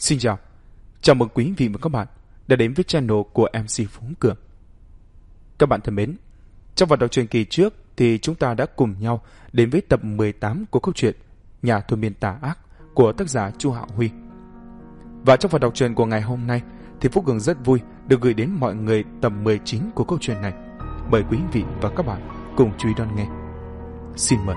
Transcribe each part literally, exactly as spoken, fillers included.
Xin chào, chào mừng quý vị và các bạn đã đến với channel của em xê Phú Cường. Các bạn thân mến, trong phần đọc truyện kỳ trước thì chúng ta đã cùng nhau đến với tập mười tám của câu chuyện Nhà Thôi Miên Tà Ác của tác giả Chu Hạo Huy. Và trong phần đọc truyện của ngày hôm nay thì Phú Cường rất vui được gửi đến mọi người tập mười chín của câu chuyện này. Mời quý vị và các bạn cùng chú ý đón nghe. Xin mời.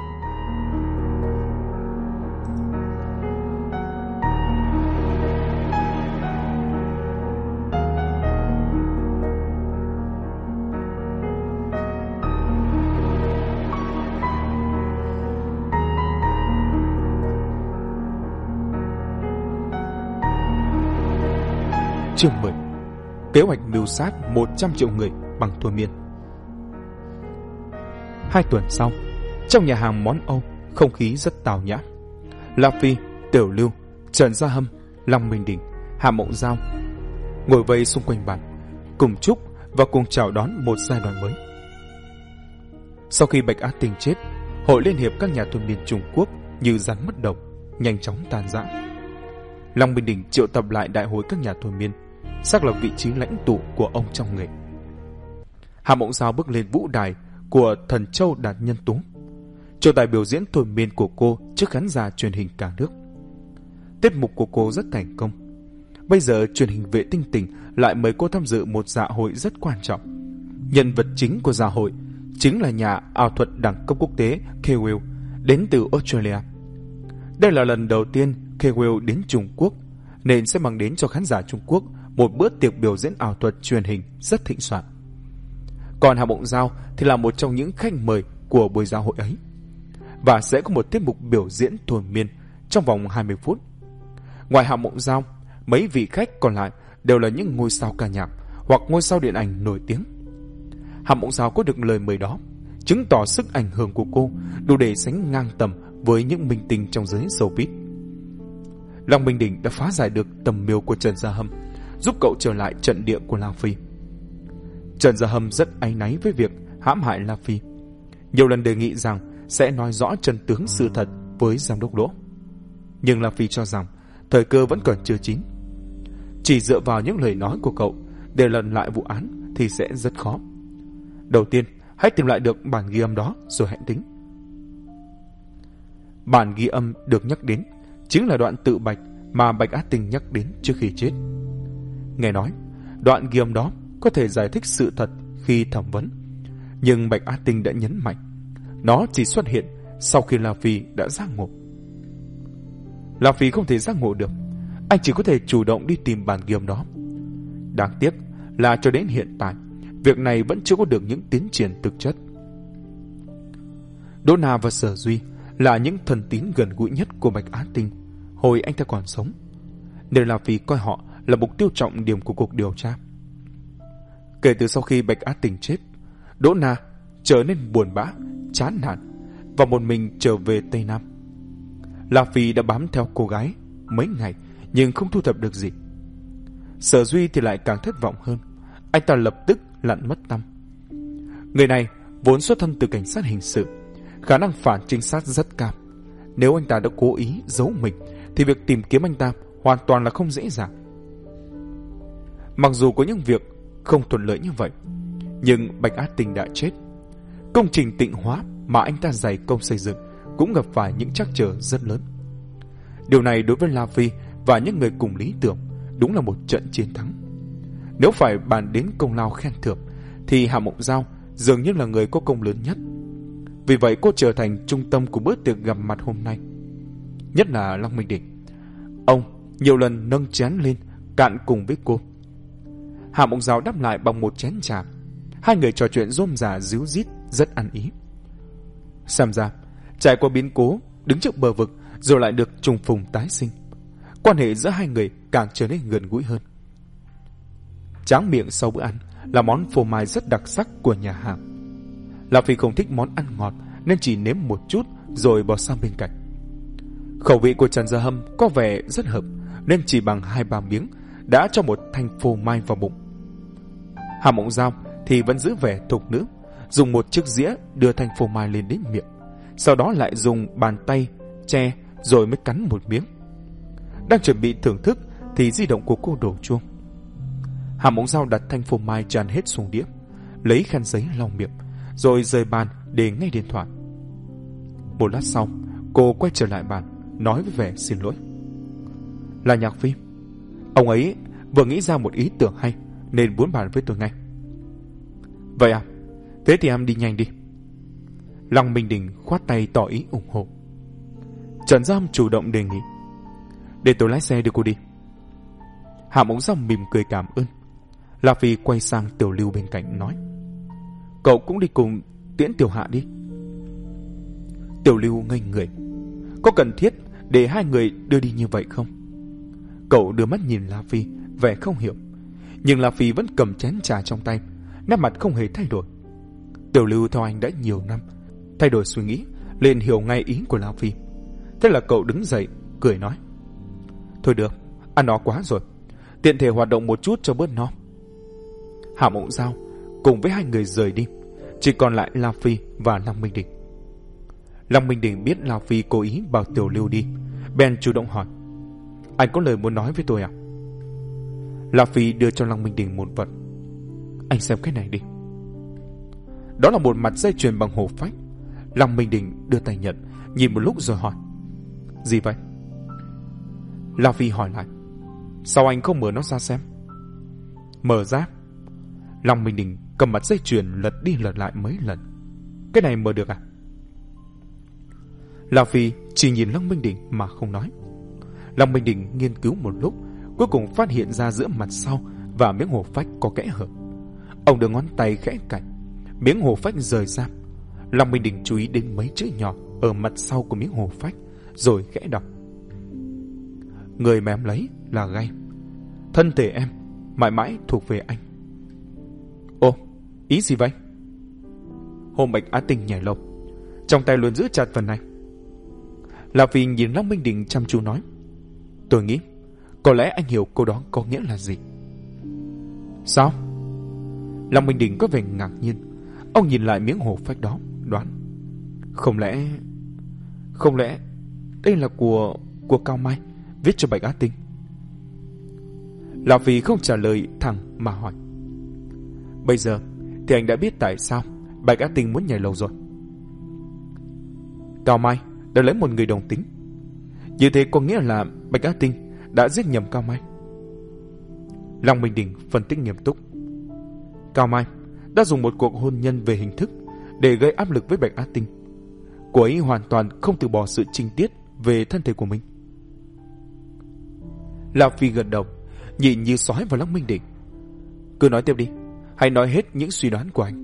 Chương mười. Kế hoạch mưu sát một trăm triệu người bằng thôi miên. Hai tuần sau, trong nhà hàng món Âu, không khí rất tào nhã. La Phi, Tiểu Lưu, Trần Gia Hâm, Long Minh Đình, Hạ Mộng Giao ngồi vây xung quanh bàn, cùng chúc và cùng chào đón một giai đoạn mới. Sau khi Bạch Á Tinh chết, Hội Liên hiệp các nhà thôi miên Trung Quốc như rắn mất đầu, nhanh chóng tan rã. Long Minh Đình triệu tập lại đại hội các nhà thôi miên, xác lập vị trí lãnh tụ của ông trong nghề. Hạ Mộng Giao bước lên vũ đài của Thần Châu Đạt Nhân Tú, cho tài biểu diễn thôi miên của cô trước khán giả truyền hình cả nước. Tiết mục của cô rất thành công. Bây giờ truyền hình Vệ Tinh Tỉnh lại mời cô tham dự một dạ hội rất quan trọng. Nhân vật chính của dạ hội chính là nhà ảo thuật đẳng cấp quốc tế Kewell đến từ Australia. Đây là lần đầu tiên Kewell đến Trung Quốc, nên sẽ mang đến cho khán giả Trung Quốc một bữa tiệc biểu diễn ảo thuật truyền hình rất thịnh soạn. Còn Hạ Mộng Giao thì là một trong những khách mời của buổi dạ hội ấy, và sẽ có một tiết mục biểu diễn thôi miên trong vòng hai mươi phút. Ngoài Hạ Mộng Giao, mấy vị khách còn lại đều là những ngôi sao ca nhạc hoặc ngôi sao điện ảnh nổi tiếng. Hạ Mộng Giao có được lời mời đó, chứng tỏ sức ảnh hưởng của cô đủ để sánh ngang tầm với những minh tinh trong giới showbiz. Long Minh Đình đã phá giải được tầm mưu của Trần Gia Hâm, giúp cậu trở lại trận địa của La Phi. Trần Gia Hâm rất áy náy với việc hãm hại La Phi, nhiều lần đề nghị rằng sẽ nói rõ chân tướng sự thật với giám đốc Đỗ. Nhưng La Phi cho rằng thời cơ vẫn còn chưa chín. Chỉ dựa vào những lời nói của cậu để lần lại vụ án thì sẽ rất khó. Đầu tiên, hãy tìm lại được bản ghi âm đó rồi hãy tính. Bản ghi âm được nhắc đến chính là đoạn tự bạch mà Bạch Á Tinh nhắc đến trước khi chết. Nghe nói, đoạn ghi âm đó có thể giải thích sự thật khi thẩm vấn, nhưng Bạch Á Tinh đã nhấn mạnh nó chỉ xuất hiện sau khi La Phi đã giác ngộ. La Phi không thể giác ngộ được, anh chỉ có thể chủ động đi tìm bản ghi âm đó. Đáng tiếc là cho đến hiện tại, việc này vẫn chưa có được những tiến triển thực chất. Đỗ Na và Sở Duy là những thần tín gần gũi nhất của Bạch Á Tinh hồi anh ta còn sống, nên La Phi coi họ là mục tiêu trọng điểm của cuộc điều tra. Kể từ sau khi Bạch Á Tinh chết, Đỗ Na trở nên buồn bã, chán nản và một mình trở về Tây Nam. La Phi đã bám theo cô gái mấy ngày nhưng không thu thập được gì. Sở Duy thì lại càng thất vọng hơn, anh ta lập tức lặn mất tăm. Người này vốn xuất thân từ cảnh sát hình sự, khả năng phản trinh sát rất cao. Nếu anh ta đã cố ý giấu mình thì việc tìm kiếm anh ta hoàn toàn là không dễ dàng. Mặc dù có những việc không thuận lợi như vậy, nhưng Bạch Á Tinh đã chết. Công trình tịnh hóa mà anh ta dày công xây dựng cũng gặp phải những trắc trở rất lớn. Điều này đối với La Phi và những người cùng lý tưởng đúng là một trận chiến thắng. Nếu phải bàn đến công lao khen thưởng thì Hạ Mộng Giao dường như là người có công lớn nhất. Vì vậy cô trở thành trung tâm của bữa tiệc gặp mặt hôm nay. Nhất là Long Minh Đình, ông nhiều lần nâng chén lên cạn cùng với cô. Hạ Mộng Giao đáp lại bằng một chén trà. Hai người trò chuyện rôm rả ríu rít rất ăn ý. Xem ra trải qua biến cố đứng trước bờ vực rồi lại được trùng phùng tái sinh, quan hệ giữa hai người càng trở nên gần gũi hơn. Tráng miệng sau bữa ăn là món phô mai rất đặc sắc của nhà hàng. La Phi không thích món ăn ngọt nên chỉ nếm một chút rồi bỏ sang bên cạnh. Khẩu vị của Trần Gia Hâm có vẻ rất hợp nên chỉ bằng hai ba miếng đã cho một thanh phô mai vào bụng. Hạ Mộng Giao thì vẫn giữ vẻ thục nữ, dùng một chiếc dĩa đưa thanh phô mai lên đến miệng, sau đó lại dùng bàn tay che rồi mới cắn một miếng. Đang chuẩn bị thưởng thức thì di động của cô đổ chuông. Hà Mộng Giao đặt thanh phô mai tràn hết xuống đĩa, lấy khăn giấy lau miệng, rồi rời bàn để nghe điện thoại. Một lát sau, cô quay trở lại bàn, nói với vẻ xin lỗi. Là Nhạc Phi. Ông ấy vừa nghĩ ra một ý tưởng hay nên muốn bàn với tôi ngay. Vậy à? Thế thì em đi nhanh đi. Lăng Minh Đình khoát tay tỏ ý ủng hộ. Trần Giam chủ động đề nghị. Để tôi lái xe đưa cô đi. Hạ Mộng Giao mỉm cười cảm ơn. La Phi quay sang Tiểu Lưu bên cạnh nói. Cậu cũng đi cùng tiễn Tiểu Hạ đi. Tiểu Lưu ngây người. Có cần thiết để hai người đưa đi như vậy không? Cậu đưa mắt nhìn La Phi, vẻ không hiểu. Nhưng La Phi vẫn cầm chén trà trong tay, nét mặt không hề thay đổi. Tiểu Lưu theo anh đã nhiều năm, thay đổi suy nghĩ, liền hiểu ngay ý của La Phi. Thế là cậu đứng dậy, cười nói. Thôi được, ăn no quá rồi, tiện thể hoạt động một chút cho bớt no. Hạ Mộng Giao cùng với hai người rời đi, chỉ còn lại La Phi và Lăng Minh Đình. Lăng Minh Đình biết La Phi cố ý bảo Tiểu Lưu đi, bèn chủ động hỏi. Anh có lời muốn nói với tôi à? La Phi đưa cho Lăng Minh Đình một vật. Anh xem cái này đi. Đó là một mặt dây chuyền bằng hổ phách. Lăng Minh Đình đưa tay nhận, nhìn một lúc rồi hỏi. Gì vậy? La Phi hỏi lại. Sao anh không mở nó ra xem? Mở ra. Lăng Minh Đình cầm mặt dây chuyền lật đi lật lại mấy lần. Cái này mở được à? La Phi chỉ nhìn Lăng Minh Đình mà không nói. Lăng Minh Đình nghiên cứu một lúc, cuối cùng phát hiện ra giữa mặt sau và miếng hổ phách có kẽ hở. Ông đưa ngón tay khẽ cạnh, miếng hổ phách rời ra. Lăng Minh Đình chú ý đến mấy chữ nhỏ ở mặt sau của miếng hổ phách, rồi khẽ đọc. Người mà em lấy là Gai. Thân thể em mãi mãi thuộc về anh. Ô, ý gì vậy? Hồ Bạch Á Tinh nhảy lầu, trong tay luôn giữ chặt phần này. La Phi nhìn Lăng Minh Đình chăm chú nói. Tôi nghĩ có lẽ anh hiểu câu đó có nghĩa là gì. Sao? Lăng Minh Đình có vẻ ngạc nhiên. Ông nhìn lại miếng hổ phách đó, đoán. Không lẽ... Không lẽ đây là của... của Cao Mai viết cho Bạch Á Tinh? La Phi không trả lời thẳng mà hỏi. Bây giờ thì anh đã biết tại sao Bạch Á Tinh muốn nhảy lầu rồi. Cao Mai đã lấy một người đồng tính. Như thế có nghĩa là Bạch Á Tinh đã giết nhầm Cao Mai. Lăng Minh Đình phân tích nghiêm túc. Cao Mai đã dùng một cuộc hôn nhân về hình thức để gây áp lực với Bạch Á Tinh. Cô ấy hoàn toàn không từ bỏ sự trinh tiết về thân thể của mình. La Phi gật đầu, nhìn như sói vào Lăng Minh Đình. Cứ nói tiếp đi, hãy nói hết những suy đoán của anh.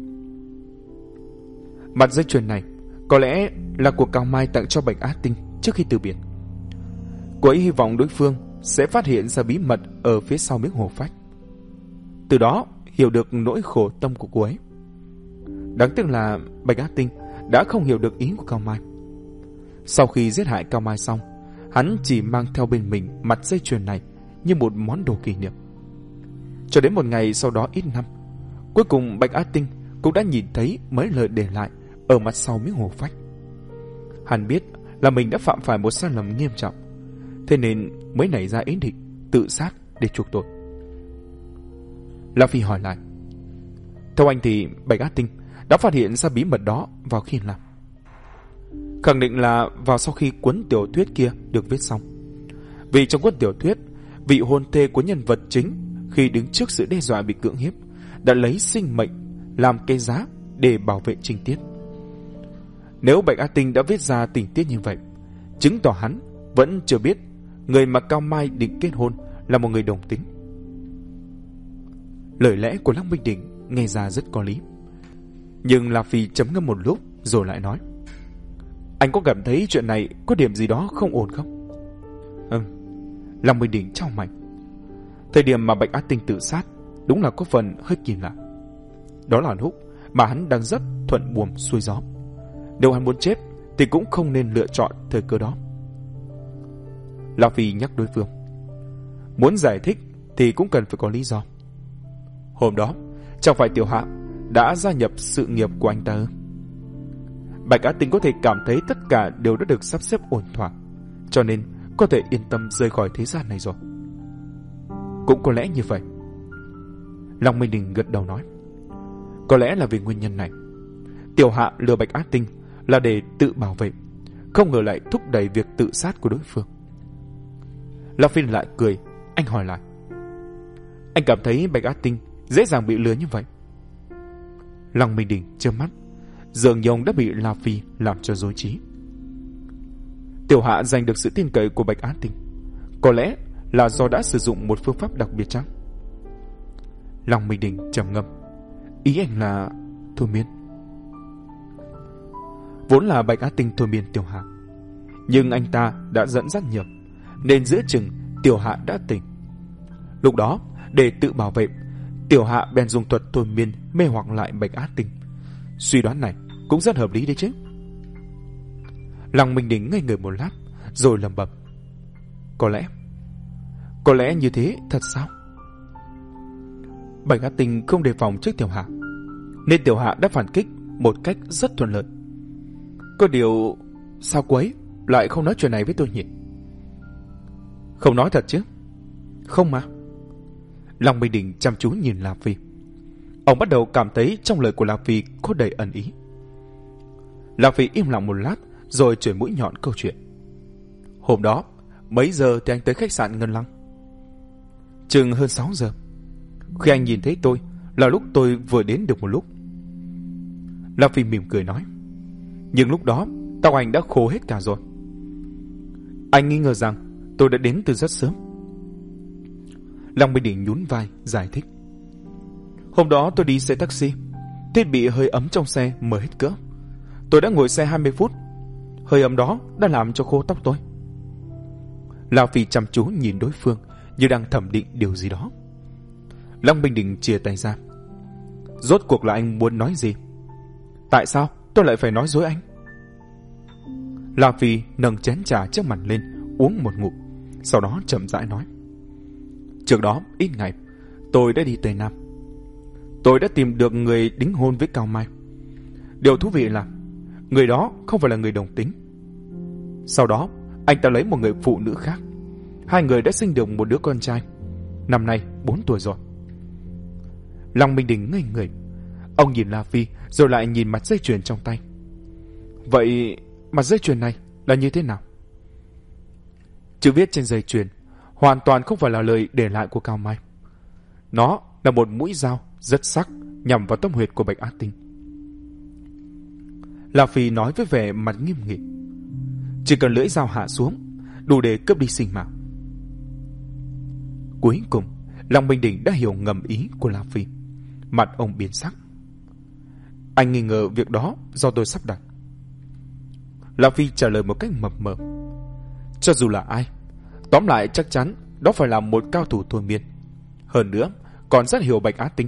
Mặt dây chuyền này có lẽ là của Cao Mai tặng cho Bạch Á Tinh trước khi từ biệt. Cô ấy hy vọng đối phương sẽ phát hiện ra bí mật ở phía sau miếng hổ phách, từ đó hiểu được nỗi khổ tâm của cô ấy. Đáng tiếc là Bạch Á Tinh đã không hiểu được ý của Cao Mai. Sau khi giết hại Cao Mai xong, hắn chỉ mang theo bên mình mặt dây chuyền này như một món đồ kỷ niệm. Cho đến một ngày sau đó ít năm, cuối cùng Bạch Á Tinh cũng đã nhìn thấy mấy lời để lại ở mặt sau miếng hổ phách. Hắn biết là mình đã phạm phải một sai lầm nghiêm trọng, thế nên mới nảy ra ý định tự sát để chuộc tội. La Phi hỏi lại. Theo anh thì Bạch Á Tinh đã phát hiện ra bí mật đó vào khi nào? Khẳng định là vào sau khi cuốn tiểu thuyết kia được viết xong. Vì trong cuốn tiểu thuyết, vị hôn thê của nhân vật chính khi đứng trước sự đe dọa bị cưỡng hiếp đã lấy sinh mệnh làm cái giá để bảo vệ trinh tiết. Nếu Bạch Á Tinh đã viết ra tình tiết như vậy, chứng tỏ hắn vẫn chưa biết người mà Cao Mai định kết hôn là một người đồng tính. Lời lẽ của Lăng Minh Đình nghe ra rất có lý. Nhưng La Phi chấm ngâm một lúc rồi lại nói. Anh có cảm thấy chuyện này có điểm gì đó không ổn không? Ừ. Lăng Minh Đình chau mày. Thời điểm mà Bạch Á Tinh tự sát đúng là có phần hơi kỳ lạ. Đó là lúc mà hắn đang rất thuận buồm xuôi gió. Nếu hắn muốn chết thì cũng không nên lựa chọn thời cơ đó. La Phi nhắc đối phương. Muốn giải thích thì cũng cần phải có lý do. Hôm đó chẳng phải Tiểu Hạ đã gia nhập sự nghiệp của anh ta ư? Bạch Á Tinh có thể cảm thấy tất cả đều đã được sắp xếp ổn thỏa, cho nên có thể yên tâm rời khỏi thế gian này rồi. Cũng có lẽ như vậy. Long Minh Đình gật đầu nói. Có lẽ là vì nguyên nhân này, Tiểu Hạ lừa Bạch Á Tinh là để tự bảo vệ, không ngờ lại thúc đẩy việc tự sát của đối phương. La Phi lại cười. Anh hỏi lại, anh cảm thấy Bạch Á Tinh dễ dàng bị lừa như vậy? Long Minh Đình trợn mắt, dường như ông đã bị La Phi làm cho rối trí. Tiểu Hạ giành được sự tin cậy của Bạch Á Tinh, có lẽ là do đã sử dụng một phương pháp đặc biệt chăng? Long Minh Đình trầm ngâm. Ý anh là thôi miên. Vốn là Bạch Á Tinh thôi miên Tiểu Hạ, nhưng anh ta đã dẫn dắt nhầm, nên giữa chừng Tiểu Hạ đã tỉnh. Lúc đó, để tự bảo vệ, Tiểu Hạ bèn dùng thuật thôi miên mê hoặc lại Bạch Á Tinh. Suy đoán này cũng rất hợp lý đấy chứ. Long Minh Đình ngây người một lát, rồi lẩm bẩm. Có lẽ, có lẽ như thế thật sao? Bạch Á Tinh không đề phòng trước Tiểu Hạ, nên Tiểu Hạ đã phản kích một cách rất thuận lợi. Có điều, sao cô ấy lại không nói chuyện này với tôi nhỉ? Không nói thật chứ? Không mà. Long Minh Đình chăm chú nhìn La Phi. Ông bắt đầu cảm thấy trong lời của La Phi có đầy ẩn ý. La Phi im lặng một lát, rồi chuyển mũi nhọn câu chuyện. Hôm đó, mấy giờ thì anh tới khách sạn Ngân Lăng? Chừng hơn sáu giờ. Khi anh nhìn thấy tôi là lúc tôi vừa đến được một lúc. La Phi mỉm cười nói. Nhưng lúc đó tóc anh đã khô hết cả rồi. Anh nghi ngờ rằng tôi đã đến từ rất sớm. Long Minh Đình nhún vai giải thích. Hôm đó tôi đi xe taxi, thiết bị hơi ấm trong xe mở hết cỡ. Tôi đã ngồi xe hai mươi phút, hơi ấm đó đã làm cho khô tóc tôi. La Phi chăm chú nhìn đối phương như đang thẩm định điều gì đó. Long Minh Đình chìa tay ra. Rốt cuộc là anh muốn nói gì? Tại sao tôi lại phải nói dối anh? La Phi nâng chén trà trước mặt lên, uống một ngụm, sau đó chậm rãi nói. Trước đó ít ngày, tôi đã đi Tây Nam. Tôi đã tìm được người đính hôn với Cao Mai. Điều thú vị là người đó không phải là người đồng tính. Sau đó anh ta lấy một người phụ nữ khác. Hai người đã sinh được một đứa con trai, năm nay bốn tuổi rồi. Long Minh Đình ngây người. Ông nhìn La Phi rồi lại nhìn mặt dây chuyền trong tay. Vậy mặt dây chuyền này là như thế nào? Chữ viết trên dây chuyền hoàn toàn không phải là lời để lại của Cao Mai. Nó là một mũi dao rất sắc nhằm vào tâm huyệt của Bạch Á Tinh. La Phi nói với vẻ mặt nghiêm nghị. Chỉ cần lưỡi dao hạ xuống, đủ để cướp đi sinh mạng. Cuối cùng, Long Minh Đình đã hiểu ngầm ý của La Phi. Mặt ông biến sắc. Anh nghi ngờ việc đó do tôi sắp đặt. La Phi trả lời một cách mập mờ. Cho dù là ai, tóm lại chắc chắn đó phải là một cao thủ thôi miên. Hơn nữa, còn rất hiểu Bạch Á Tinh.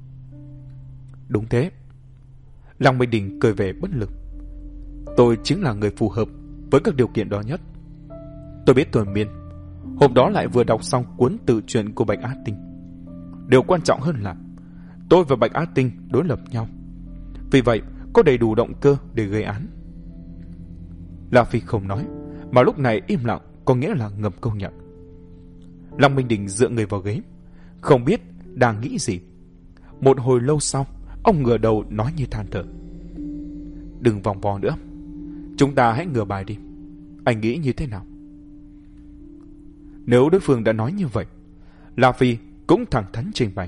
Đúng thế. Long Minh Đình cười vẻ bất lực. Tôi chính là người phù hợp với các điều kiện đó nhất. Tôi biết thôi miên. Hôm đó lại vừa đọc xong cuốn tự truyện của Bạch Á Tinh. Điều quan trọng hơn là tôi và Bạch Á Tinh đối lập nhau. Vì vậy, có đầy đủ động cơ để gây án. La Phi không nói, mà lúc này im lặng có nghĩa là ngầm công nhận. Long Minh Đình dựa người vào ghế, không biết đang nghĩ gì. Một hồi lâu sau, ông ngửa đầu nói như than thở. Đừng vòng vo nữa. Chúng ta hãy ngửa bài đi. Anh nghĩ như thế nào? Nếu đối phương đã nói như vậy, La Phi cũng thẳng thắn trình bày.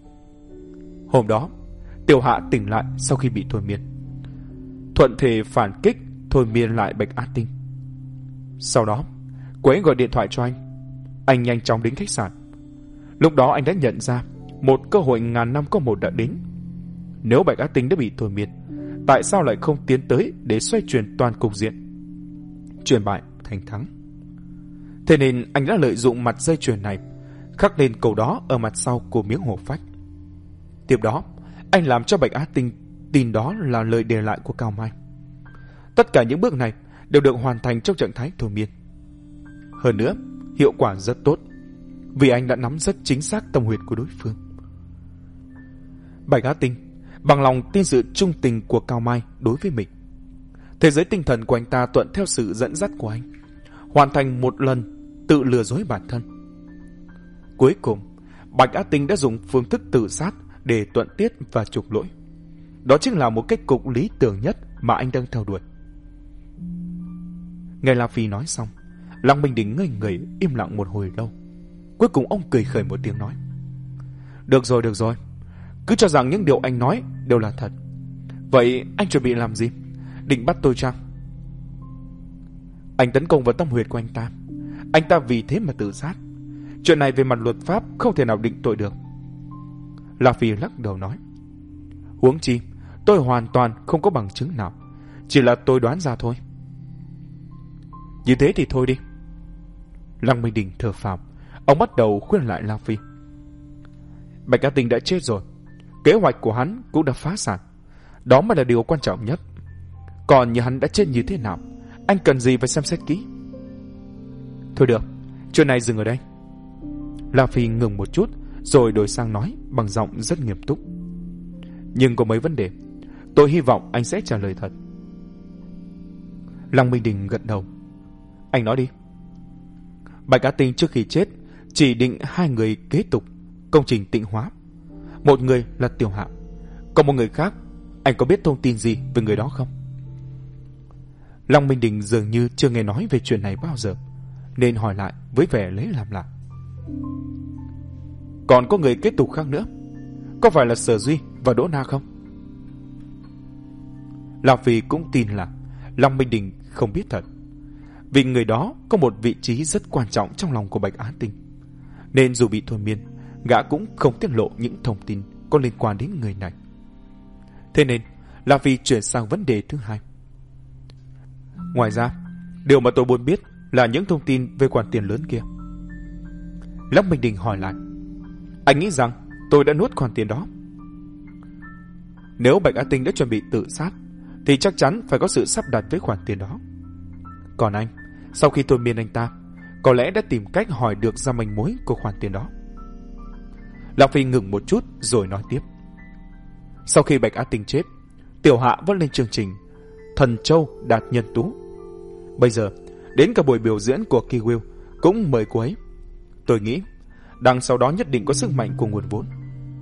Hôm đó, Tiểu Hạ tỉnh lại sau khi bị thôi miên. Thuận thể phản kích thôi miên lại Bạch Á Tinh. Sau đó, cô ấy gọi điện thoại cho anh. Anh nhanh chóng đến khách sạn. Lúc đó anh đã nhận ra một cơ hội ngàn năm có một đã đến. Nếu Bạch Á Tinh đã bị thôi miên, tại sao lại không tiến tới để xoay chuyển toàn cục diện, chuyển bại thành thắng? Thế nên anh đã lợi dụng mặt dây chuyền này, khắc lên câu đó ở mặt sau của miếng hổ phách. Tiếp đó, anh làm cho Bạch Á Tinh tin đó là lời để lại của Cao Mai. Tất cả những bước này đều được hoàn thành trong trạng thái thôi miên. Hơn nữa, hiệu quả rất tốt, vì anh đã nắm rất chính xác tâm huyệt của đối phương. Bạch Á Tinh bằng lòng tin sự trung tình của Cao Mai đối với mình. Thế giới tinh thần của anh ta thuận theo sự dẫn dắt của anh, hoàn thành một lần tự lừa dối bản thân. Cuối cùng, Bạch Á Tinh đã dùng phương thức tự sát để tuận tiết và trục lỗi. Đó chính là một kết cục lý tưởng nhất mà anh đang theo đuổi. Nghe La Phi nói xong, Lăng Minh Đình ngây người im lặng một hồi lâu. Cuối cùng ông cười khẩy một tiếng nói: Được rồi, được rồi. Cứ cho rằng những điều anh nói đều là thật. Vậy anh chuẩn bị làm gì? Định bắt tôi chăng? Anh tấn công vào tâm huyệt của anh ta. Anh ta vì thế mà tự sát. Chuyện này về mặt luật pháp không thể nào định tội được. La Phi lắc đầu nói: Huống chi, tôi hoàn toàn không có bằng chứng nào. Chỉ là tôi đoán ra thôi. Như thế thì thôi đi. Lăng Minh Đình thở phào. Ông bắt đầu khuyên lại La Phi: Bạch Á Tinh đã chết rồi. Kế hoạch của hắn cũng đã phá sản. Đó mới là điều quan trọng nhất. Còn như hắn đã chết như thế nào, anh cần gì phải xem xét kỹ. Thôi được, chuyện này dừng ở đây. La Phi ngừng một chút rồi đổi sang nói bằng giọng rất nghiêm túc: Nhưng có mấy vấn đề, tôi hy vọng anh sẽ trả lời thật. Lăng Minh Đình gật đầu: Anh nói đi. Bạch Á Tinh trước khi chết chỉ định hai người kế tục công trình tịnh hóa. Một người là Tiểu Hạ, còn một người khác, anh có biết thông tin gì về người đó không? Lăng Minh Đình dường như chưa nghe nói về chuyện này bao giờ, nên hỏi lại với vẻ lấy làm lạ: Còn có người kế tục khác nữa, có phải là Sở Duy và Đỗ Na không? La Phi cũng tin là Lăng Minh Đình không biết thật, vì người đó có một vị trí rất quan trọng trong lòng của Bạch Á Tinh, nên dù bị thôi miên, gã cũng không tiết lộ những thông tin có liên quan đến người này. Thế nên La Phi chuyển sang vấn đề thứ hai: Ngoài ra, điều mà tôi muốn biết là những thông tin về khoản tiền lớn kia. Lăng Minh Đình hỏi lại: Anh nghĩ rằng tôi đã nuốt khoản tiền đó? Nếu Bạch Á Tinh đã chuẩn bị tự sát thì chắc chắn phải có sự sắp đặt với khoản tiền đó. Còn anh, sau khi thôi miên anh ta, có lẽ đã tìm cách hỏi được ra manh mối của khoản tiền đó. Lão Phi ngừng một chút rồi nói tiếp: Sau khi Bạch Á Tinh chết, Tiểu Hạ vẫn lên chương trình Thần Châu Đạt Nhân Tú. Bây giờ đến cả buổi biểu diễn của Kiwill cũng mời cô ấy. Tôi nghĩ đằng sau đó nhất định có sức mạnh của nguồn vốn.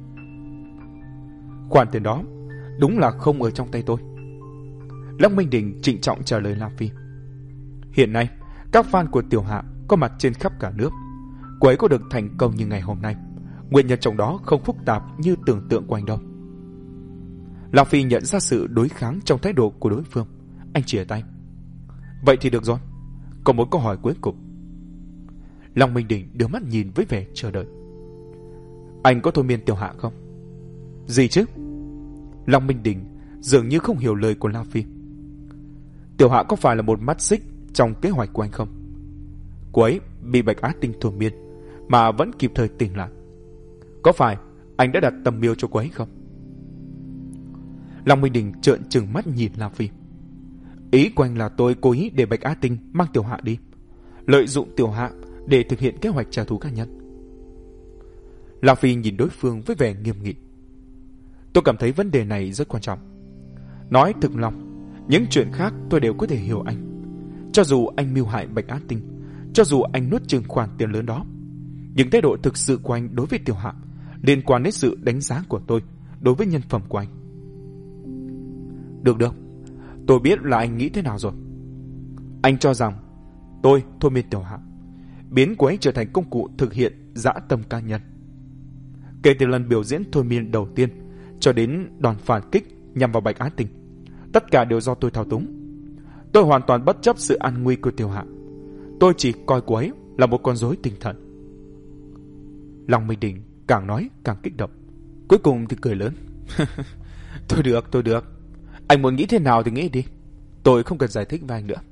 Khoản tiền đó đúng là không ở trong tay tôi. Lăng Minh Đình trịnh trọng trả lời La Phi: Hiện nay các fan của Tiểu Hạ có mặt trên khắp cả nước. Cô ấy có được thành công như ngày hôm nay, nguyên nhân trong đó không phức tạp như tưởng tượng của anh đâu. La Phi nhận ra sự đối kháng trong thái độ của đối phương. Anh chìa tay: Vậy thì được rồi, còn một câu hỏi cuối cùng. Lăng Minh Đình đưa mắt nhìn với vẻ chờ đợi: Anh có thôi miên Tiểu Hạ không? Gì chứ? Lăng Minh Đình dường như không hiểu lời của La Phi. Tiểu Hạ có phải là một mắt xích trong kế hoạch của anh không? Cô ấy bị Bạch Á Tinh thôi miên mà vẫn kịp thời tỉnh lại. Có phải anh đã đặt tầm miêu cho cô ấy không? Lăng Minh Đình trợn trừng mắt nhìn La Phi: Ý của anh là tôi cố ý để Bạch Á Tinh mang Tiểu Hạ đi, lợi dụng Tiểu Hạ để thực hiện kế hoạch trả thù cá nhân. La Phi nhìn đối phương với vẻ nghiêm nghị: Tôi cảm thấy vấn đề này rất quan trọng. Nói thực lòng, những chuyện khác tôi đều có thể hiểu anh. Cho dù anh mưu hại Bạch Á Tinh, cho dù anh nuốt chừng khoản tiền lớn đó, nhưng thái độ thực sự của anh đối với Tiểu Hạ liên quan đến sự đánh giá của tôi đối với nhân phẩm của anh. Được được, tôi biết là anh nghĩ thế nào rồi. Anh cho rằng tôi thôi miên Tiểu Hạ, biến cô ấy trở thành công cụ thực hiện dã tâm cá nhân. Kể từ lần biểu diễn thôi miên đầu tiên cho đến đòn phản kích nhằm vào Bạch Á Tinh, tất cả đều do tôi thao túng. Tôi hoàn toàn bất chấp sự an nguy của Tiểu Hạ. Tôi chỉ coi cô ấy là một con rối tinh thần. Lăng Minh Đình càng nói càng kích động, cuối cùng thì cười lớn: Thôi được, thôi được. Anh muốn nghĩ thế nào thì nghĩ đi. Tôi không cần giải thích với anh nữa.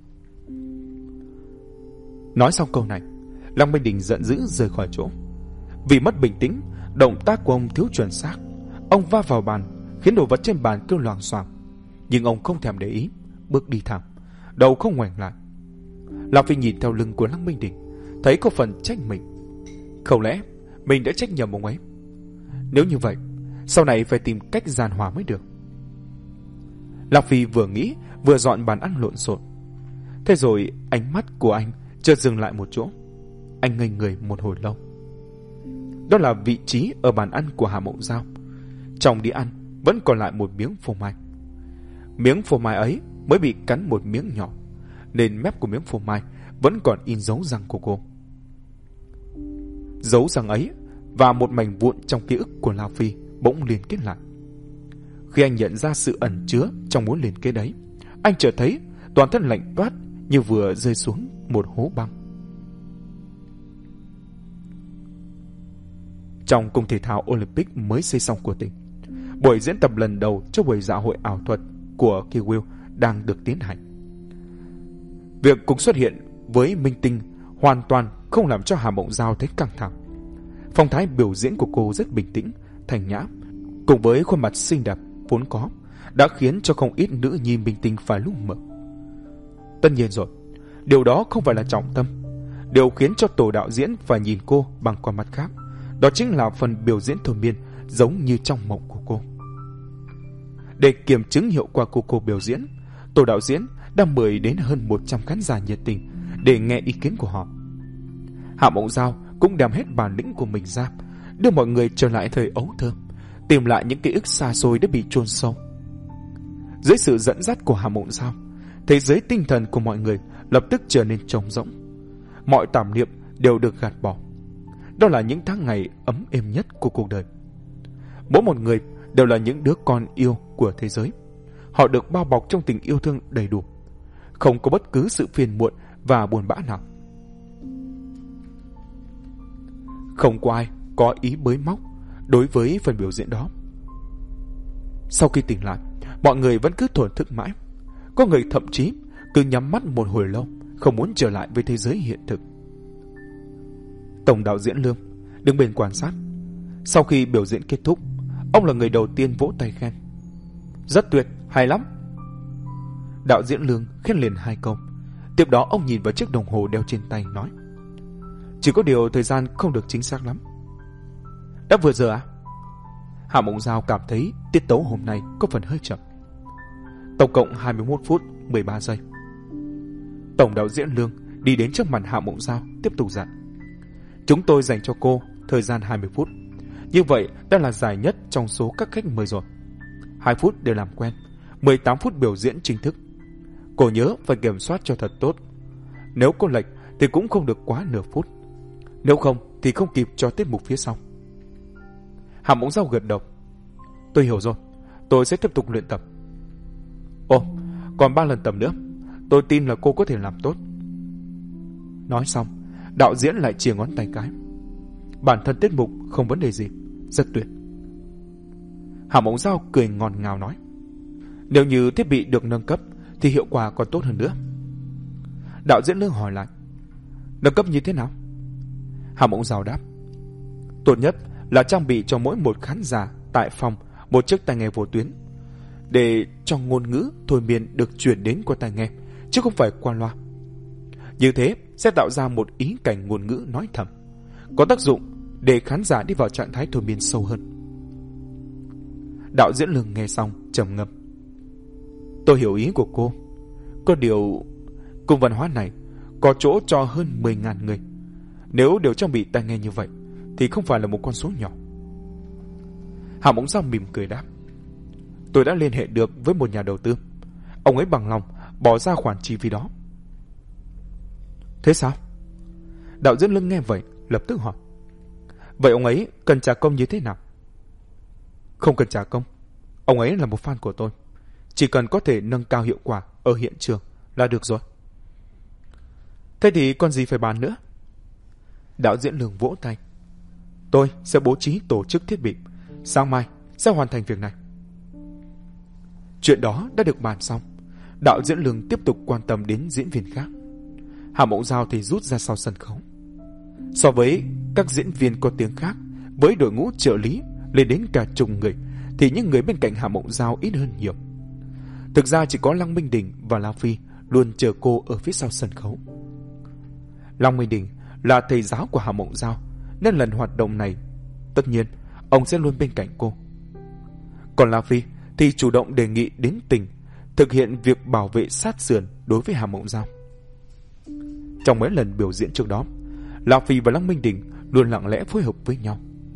Nói xong câu này, Lăng Minh Đình giận dữ rời khỏi chỗ. Vì mất bình tĩnh, động tác của ông thiếu chuẩn xác. Ông va vào bàn, khiến đồ vật trên bàn kêu loảng xoảng. Nhưng ông không thèm để ý, bước đi thẳng, đầu không ngoảnh lại. La Phi nhìn theo lưng của Lăng Minh Đình, thấy có phần trách mình. Không lẽ mình đã trách nhầm ông ấy? Nếu như vậy, sau này phải tìm cách giàn hòa mới được. La Phi vừa nghĩ vừa dọn bàn ăn lộn xộn. Thế rồi ánh mắt của anh chợt dừng lại một chỗ. Anh ngây người một hồi lâu. đó là vị trí ở bàn ăn của Hà Mộng Giao. Trong đĩa ăn vẫn còn lại một miếng phô mai. Miếng phô mai ấy mới bị cắn một miếng nhỏ, nên mép của miếng phô mai vẫn còn in dấu răng của cô. Dấu răng ấy và một mảnh vụn trong ký ức của La Phi bỗng liên kết lại. Khi anh nhận ra sự ẩn chứa trong mối liên kết đấy, anh chợt thấy toàn thân lạnh toát như vừa rơi xuống một hố băng. Trong cung thể thao Olympic mới xây xong của tỉnh, buổi diễn tập lần đầu cho buổi dạ hội ảo thuật của Kiwill đang được tiến hành. Việc cùng xuất hiện với minh tinh hoàn toàn không làm cho Hà Mộng Giao thấy căng thẳng. Phong thái biểu diễn của cô rất bình tĩnh, thanh nhã, cùng với khuôn mặt xinh đẹp vốn có, đã khiến cho không ít nữ nhi minh tinh phải lu mờ. Tất nhiên rồi, điều đó không phải là trọng tâm. Điều khiến cho tổ đạo diễn phải nhìn cô bằng con mắt khác, đó chính là phần biểu diễn thôi miên giống như trong mộng của cô. Để kiểm chứng hiệu quả của cô biểu diễn, tổ đạo diễn đã mời đến hơn một trăm khán giả nhiệt tình để nghe ý kiến của họ. Hà Mộng Giao cũng đem hết bản lĩnh của mình ra, đưa mọi người trở lại thời ấu thơ, tìm lại những ký ức xa xôi đã bị chôn sâu. Dưới sự dẫn dắt của Hà Mộng Giao, thế giới tinh thần của mọi người lập tức trở nên trống rỗng. Mọi tạp niệm đều được gạt bỏ. Đó là những tháng ngày ấm êm nhất của cuộc đời. Mỗi một người đều là những đứa con yêu của thế giới. Họ được bao bọc trong tình yêu thương đầy đủ, không có bất cứ sự phiền muộn và buồn bã nào. Không có ai có ý bới móc đối với phần biểu diễn đó. Sau khi tỉnh lại, mọi người vẫn cứ thổn thức mãi. Có người thậm chí cứ nhắm mắt một hồi lâu, không muốn trở lại với thế giới hiện thực. Tổng đạo diễn Lương đứng bên quan sát. Sau khi biểu diễn kết thúc, ông là người đầu tiên vỗ tay khen. Rất tuyệt, hay lắm. Đạo diễn Lương khen liền hai câu. Tiếp đó ông nhìn vào chiếc đồng hồ đeo trên tay nói: Chỉ có điều thời gian không được chính xác lắm. Đã vừa giờ à? Hà Mộng Giao cảm thấy tiết tấu hôm nay có phần hơi chậm. Tổng cộng hai mươi mốt phút mười ba giây. Tổng đạo diễn Lương đi đến trước mặt Hà Mộng Giao tiếp tục dặn: Chúng tôi dành cho cô thời gian hai mươi phút. Như vậy đã là dài nhất trong số các khách mời rồi. hai phút để làm quen, mười tám phút biểu diễn chính thức. Cô nhớ phải kiểm soát cho thật tốt. Nếu có lệch thì cũng không được quá nửa phút. Nếu không thì không kịp cho tiết mục phía sau. Hà Mộng Giao gật đầu. Tôi hiểu rồi, tôi sẽ tiếp tục luyện tập. Ồ, còn ba lần tập nữa, tôi tin là cô có thể làm tốt. Nói xong, đạo diễn lại chìa ngón tay cái. Bản thân tiết mục không vấn đề gì, rất tuyệt. Hà Mộng Giao cười ngọt ngào nói: Nếu như thiết bị được nâng cấp thì hiệu quả còn tốt hơn nữa. Đạo diễn Lương hỏi lại: Nâng cấp như thế nào? Hà Mộng Giao đáp: Tốt nhất là trang bị cho mỗi một khán giả tại phòng một chiếc tai nghe vô tuyến, để cho ngôn ngữ thôi miên được truyền đến qua tai nghe, chứ không phải qua loa. Như thế sẽ tạo ra một ý cảnh ngôn ngữ nói thầm, có tác dụng để khán giả đi vào trạng thái thôi miên sâu hơn. Đạo diễn Lương nghe xong trầm ngâm. Tôi hiểu ý của cô. Có điều cung văn hóa này có chỗ cho hơn mười nghìn người. Nếu đều trang bị tai nghe như vậy thì không phải là một con số nhỏ. Hà Mộng Giao mỉm cười đáp: Tôi đã liên hệ được với một nhà đầu tư. Ông ấy bằng lòng bỏ ra khoản chi phí đó. Thế sao? Đạo diễn Lương nghe vậy lập tức hỏi: Vậy ông ấy cần trả công như thế nào? Không cần trả công. Ông ấy là một fan của tôi. Chỉ cần có thể nâng cao hiệu quả ở hiện trường là được rồi. Thế thì còn gì phải bàn nữa? Đạo diễn Lương vỗ tay: Tôi sẽ bố trí tổ chức thiết bị, sáng mai sẽ hoàn thành việc này. Chuyện đó đã được bàn xong. Đạo diễn Lương tiếp tục quan tâm đến diễn viên khác. Hà Mộng Giao thì rút ra sau sân khấu. So với các diễn viên có tiếng khác, với đội ngũ trợ lý lên đến cả chục người, thì những người bên cạnh Hà Mộng Giao ít hơn nhiều. Thực ra chỉ có Lăng Minh Đình và La Phi luôn chờ cô ở phía sau sân khấu. Lăng Minh Đình là thầy giáo của Hà Mộng Giao, nên lần hoạt động này tất nhiên ông sẽ luôn bên cạnh cô. Còn La Phi thì chủ động đề nghị đến tỉnh thực hiện việc bảo vệ sát sườn đối với Hà Mộng Giao. Trong mấy lần biểu diễn trước đó, La Phi và Lăng Minh Đình luôn lặng lẽ phối hợp với nhau.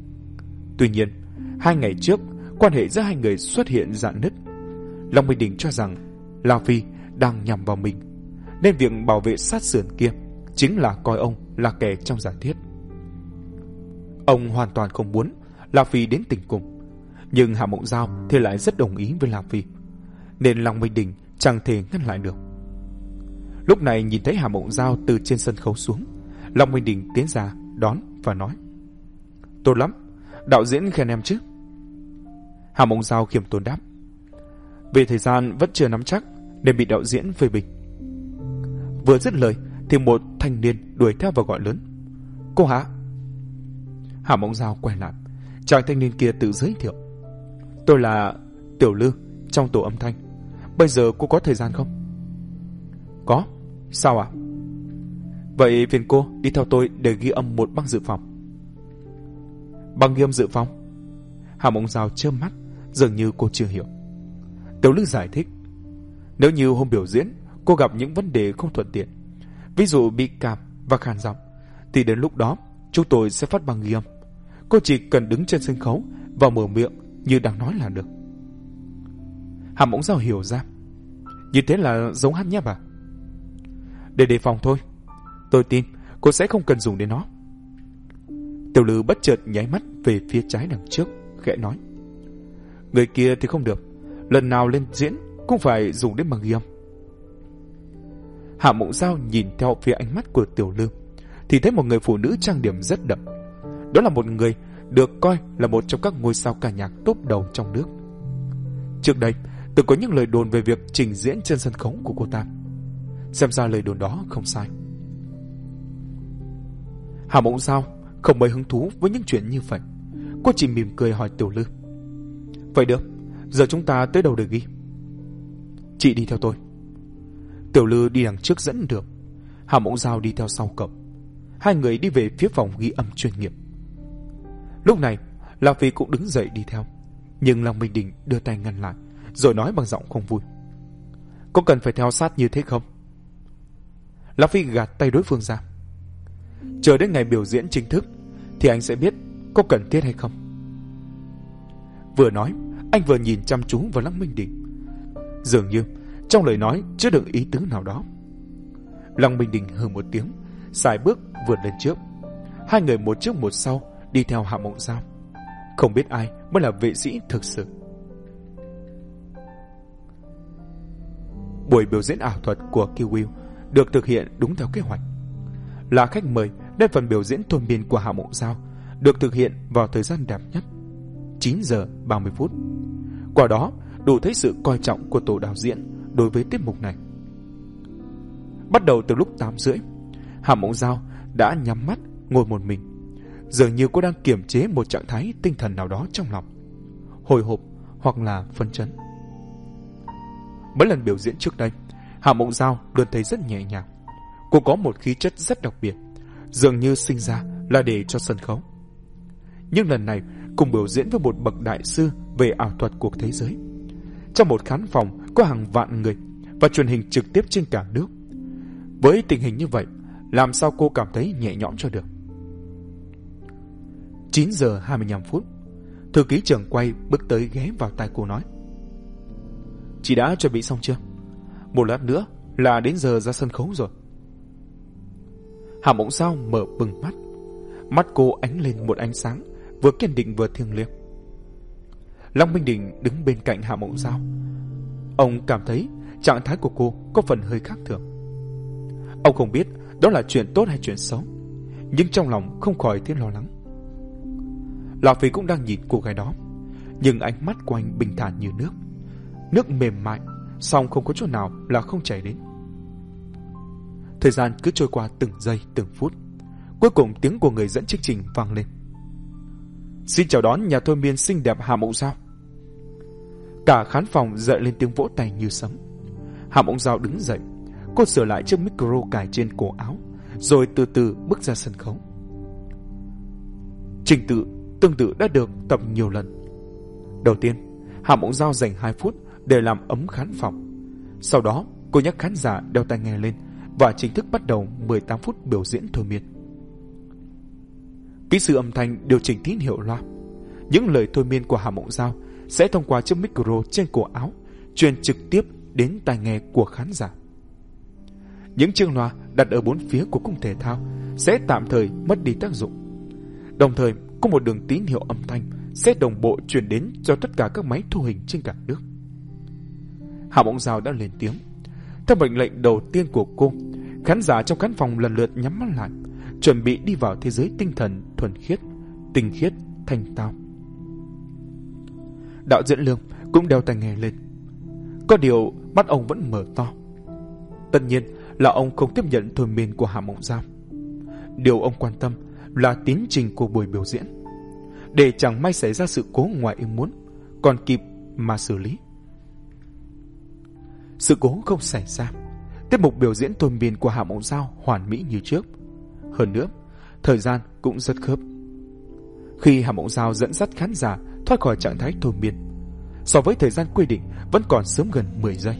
Tuy nhiên, hai ngày trước, quan hệ giữa hai người xuất hiện rạn nứt. Long Minh Đình cho rằng La Phi đang nhằm vào mình, nên việc bảo vệ sát sườn kia chính là coi ông là kẻ trong giả thiết. Ông hoàn toàn không muốn La Phi đến tình cùng, nhưng Hạ Mộng Giao thì lại rất đồng ý với La Phi, nên Long Minh Đình chẳng thể ngăn lại được. Lúc này nhìn thấy Hạ Mộng Giao từ trên sân khấu xuống, Long Minh Đình tiến ra đón và nói: "Tốt lắm, đạo diễn khen em chứ?" Hạ Mộng Giao khiêm tốn đáp: "Về thời gian vẫn chưa nắm chắc nên bị đạo diễn phê bình." Vừa dứt lời thì một thanh niên đuổi theo và gọi lớn: "Cô Hạ!" Hạ Mộng Giao quay lại, chàng thanh niên kia tự giới thiệu: "Tôi là Tiểu Lư trong tổ âm thanh. Bây giờ cô có thời gian không?" "Có. Sao ạ?" "Vậy phiền cô đi theo tôi để ghi âm một băng dự phòng." "Băng ghi âm dự phòng?" Hạ Mộng Giao chớp mắt, dường như cô chưa hiểu. Tiểu Lư giải thích: "Nếu như hôm biểu diễn cô gặp những vấn đề không thuận tiện, ví dụ bị cảm và khàn giọng, thì đến lúc đó chúng tôi sẽ phát băng ghi âm. Cô chỉ cần đứng trên sân khấu và mở miệng như đang nói là được." Hạ Mộng Giao hiểu ra: "Như thế là giống hát nhép à?" "Để đề phòng thôi. Tôi tin cô sẽ không cần dùng đến nó." Tiểu Lư bất chợt nháy mắt về phía trái đằng trước, khẽ nói: "Người kia thì không được, lần nào lên diễn cũng phải dùng đến băng ghi âm." Hạ Mộng Giao nhìn theo phía ánh mắt của Tiểu Lư thì thấy một người phụ nữ trang điểm rất đậm. Đó là một người được coi là một trong các ngôi sao ca nhạc top đầu trong nước. Trước đây từng có những lời đồn về việc trình diễn trên sân khấu của cô ta. Xem ra lời đồn đó không sai. Hạ Mộng Giao không mấy hứng thú với những chuyện như vậy. Cô chỉ mỉm cười hỏi Tiểu Lư: "Vậy được, giờ chúng ta tới đâu để ghi?" "Chị đi theo tôi." Tiểu Lư đi đằng trước dẫn đường, Hạ Mộng Giao đi theo sau cậu. Hai người đi về phía phòng ghi âm chuyên nghiệp. Lúc này La Phi cũng đứng dậy đi theo, nhưng Long Minh Đình đưa tay ngăn lại, rồi nói bằng giọng không vui: "Có cần phải theo sát như thế không?" La Phi gạt tay đối phương ra: "Chờ đến ngày biểu diễn chính thức thì anh sẽ biết có cần thiết hay không." Vừa nói, anh vừa nhìn chăm chú vào Long Minh Đình, dường như trong lời nói chứa đựng ý tứ nào đó. Long Minh Đình hừ một tiếng, sải bước vượt lên trước. Hai người một trước một sau đi theo Hạ Mộng Giao. Không biết ai mới là vệ sĩ thực sự. Buổi biểu diễn ảo thuật của Kiwiu được thực hiện đúng theo kế hoạch. Là khách mời nên phần biểu diễn thôi miên của Hạ Mộng Giao được thực hiện vào thời gian đẹp nhất, chín giờ ba mươi phút. Qua đó đủ thấy sự coi trọng của tổ đạo diễn đối với tiết mục này. Bắt đầu từ lúc tám rưỡi, Hạ Mộng Giao đã nhắm mắt ngồi một mình, dường như cô đang kiềm chế một trạng thái tinh thần nào đó trong lòng, hồi hộp hoặc là phấn chấn. Mấy lần biểu diễn trước đây, Hạ Mộng Giao luôn thấy rất nhẹ nhàng. Cô có một khí chất rất đặc biệt, dường như sinh ra là để cho sân khấu. Nhưng lần này cùng biểu diễn với một bậc đại sư về ảo thuật của thế giới, trong một khán phòng có hàng vạn người và truyền hình trực tiếp trên cả nước. Với tình hình như vậy, làm sao cô cảm thấy nhẹ nhõm cho được? chín giờ hai mươi lăm phút, thư ký trưởng quay bước tới ghé vào tai cô nói: "Chị đã chuẩn bị xong chưa? Một lát nữa là đến giờ ra sân khấu rồi." Hạ Mộng Giao mở bừng mắt, mắt cô ánh lên một ánh sáng vừa kiên định vừa thiêng liêng. Long Minh Đình đứng bên cạnh Hạ Mộng Giao. Ông cảm thấy trạng thái của cô có phần hơi khác thường. Ông không biết đó là chuyện tốt hay chuyện xấu, nhưng trong lòng không khỏi thấy lo lắng. La Phi cũng đang nhìn cô gái đó, nhưng ánh mắt của anh bình thản như nước, nước mềm mại, song không có chỗ nào là không chảy đến. Thời gian cứ trôi qua từng giây từng phút. Cuối cùng tiếng của người dẫn chương trình vang lên: "Xin chào đón nhà thôi miên xinh đẹp Hạ Mộng Giao." Cả khán phòng dậy lên tiếng vỗ tay như sấm. Hạ Mộng Giao đứng dậy, cô sửa lại chiếc micro cài trên cổ áo, rồi từ từ bước ra sân khấu. Trình tự tương tự đã được tập nhiều lần. Đầu tiên, Hạ Mộng Giao dành hai phút để làm ấm khán phòng. Sau đó, cô nhắc khán giả đeo tai nghe lên và chính thức bắt đầu mười tám phút biểu diễn thôi miên. Kỹ sư âm thanh điều chỉnh tín hiệu loa, những lời thôi miên của Hà Mộng Giao sẽ thông qua chiếc micro trên cổ áo truyền trực tiếp đến tai nghe của khán giả. Những chiếc loa đặt ở bốn phía của cung thể thao sẽ tạm thời mất đi tác dụng. Đồng thời, có một đường tín hiệu âm thanh sẽ đồng bộ truyền đến cho tất cả các máy thu hình trên cả nước. Hà Mộng Giao đã lên tiếng. Theo mệnh lệnh đầu tiên của cô, khán giả trong khán phòng lần lượt nhắm mắt lại, chuẩn bị đi vào thế giới tinh thần thuần khiết, tinh khiết, thanh tao. Đạo diễn Lương cũng đeo tai nghe lên. Có điều mắt ông vẫn mở to. Tất nhiên là ông không tiếp nhận thôi miên của Hà Mộng Giao. Điều ông quan tâm là tiến trình của buổi biểu diễn, để chẳng may xảy ra sự cố ngoài ý muốn, còn kịp mà xử lý. Sự cố không xảy ra. Tiết mục biểu diễn thôi miên của Hà Mộng Giao hoàn mỹ như trước. Hơn nữa, thời gian cũng rất khớp. Khi Hà Mộng Giao dẫn dắt khán giả thoát khỏi trạng thái thôi miên, so với thời gian quy định vẫn còn sớm gần mười giây.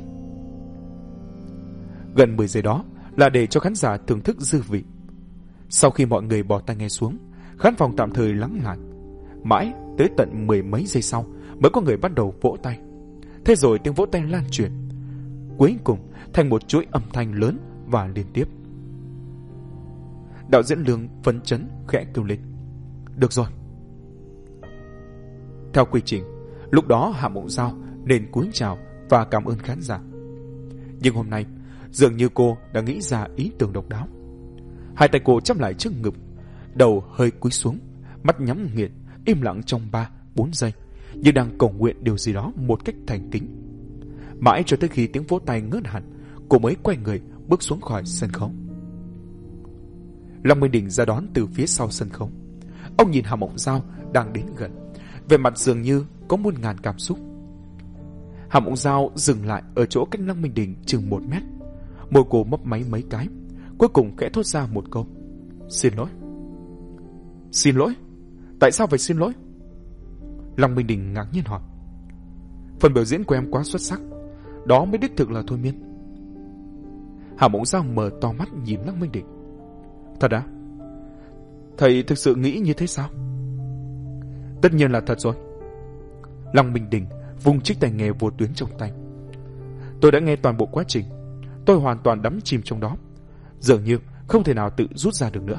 Gần mười giây đó là để cho khán giả thưởng thức dư vị. Sau khi mọi người bỏ tai nghe xuống, khán phòng tạm thời lắng lại. Mãi tới tận mười mấy giây sau mới có người bắt đầu vỗ tay. Thế rồi tiếng vỗ tay lan truyền, cuối cùng thành một chuỗi âm thanh lớn và liên tiếp. Đạo diễn Lương phấn chấn khẽ kêu lên: "Được rồi." Theo quy trình, lúc đó Hà Mộng Giao nên cúi chào và cảm ơn khán giả. Nhưng hôm nay, dường như cô đã nghĩ ra ý tưởng độc đáo. Hai tay cô chắp lại trước ngực, đầu hơi cúi xuống, mắt nhắm nghiền, im lặng trong ba bốn giây, như đang cầu nguyện điều gì đó một cách thành kính. Mãi cho tới khi tiếng vỗ tay ngớt hẳn, cô mới quay người bước xuống khỏi sân khấu. Long Minh Đình ra đón từ phía sau sân khấu. Ông nhìn Hà Mộng Giao đang đến gần, về mặt dường như có muôn ngàn cảm xúc. Hà Mộng Giao dừng lại ở chỗ cách Long Minh Đình chừng một mét. Môi cô mấp máy mấy cái, cuối cùng khẽ thốt ra một câu: "Xin lỗi." "Xin lỗi? Tại sao phải xin lỗi?" Long Minh Đình ngạc nhiên hỏi. "Phần biểu diễn của em quá xuất sắc, đó mới đích thực là thôi miên." Hà Mộng Giao mở to mắt nhìn Long Minh Đình. "Thật à? Thầy thực sự nghĩ như thế sao?" "Tất nhiên là thật rồi." Long Minh Đình vung chiếc tai nghe vô tuyến trong tay. "Tôi đã nghe toàn bộ quá trình. Tôi hoàn toàn đắm chìm trong đó, dường như không thể nào tự rút ra được nữa."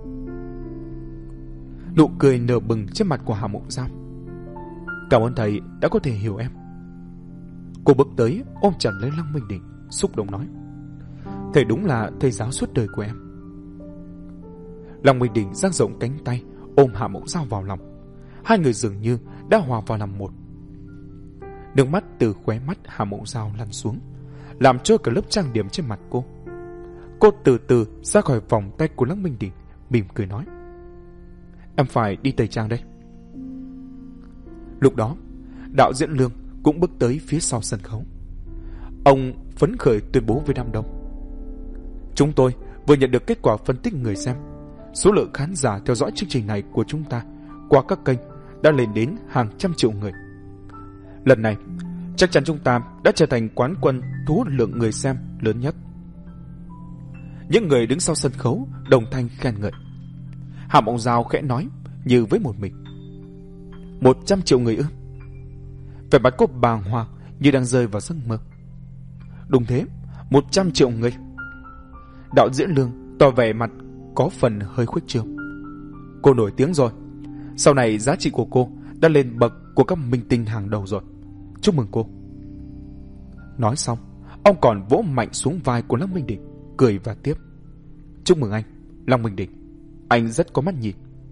Nụ cười nở bừng trên mặt của Hà Mộng Giao. "Cảm ơn thầy đã có thể hiểu em." Cô bước tới ôm chặt lấy Long Minh Đình, xúc động nói: "Thầy đúng là thầy giáo suốt đời của em." Long Minh Đình dang rộng cánh tay ôm Hà Mộng Giao vào lòng. Hai người dường như đã hòa vào làm một. Nước mắt từ khóe mắt Hà Mộng Giao lăn xuống, làm trôi cả lớp trang điểm trên mặt cô. Cô từ từ ra khỏi vòng tay của Long Minh Đình, mỉm cười nói: "Em phải đi tẩy trang đây." Lúc đó, đạo diễn Lương cũng bước tới phía sau sân khấu. Ông phấn khởi tuyên bố với đám đông: "Chúng tôi vừa nhận được kết quả phân tích người xem. Số lượng khán giả theo dõi chương trình này của chúng ta qua các kênh đã lên đến hàng trăm triệu người. Lần này, chắc chắn chúng ta đã trở thành quán quân thu hút lượng người xem lớn nhất." Những người đứng sau sân khấu đồng thanh khen ngợi. Hà Mộng Giao khẽ nói như với một mình: "Một trăm triệu người ư?" Vẻ mặt cô bàng hoàng như đang rơi vào giấc mơ. "Đúng thế, một trăm triệu người." Đạo diễn Lương tỏ vẻ mặt có phần hơi khuếch trương. "Cô nổi tiếng rồi. Sau này giá trị của cô đã lên bậc của các minh tinh hàng đầu rồi. Chúc mừng cô." Nói xong, ông còn vỗ mạnh xuống vai của Long Minh Đình, cười và tiếp: "Chúc mừng anh, Long Minh Đình. Anh rất có mắt nhìn."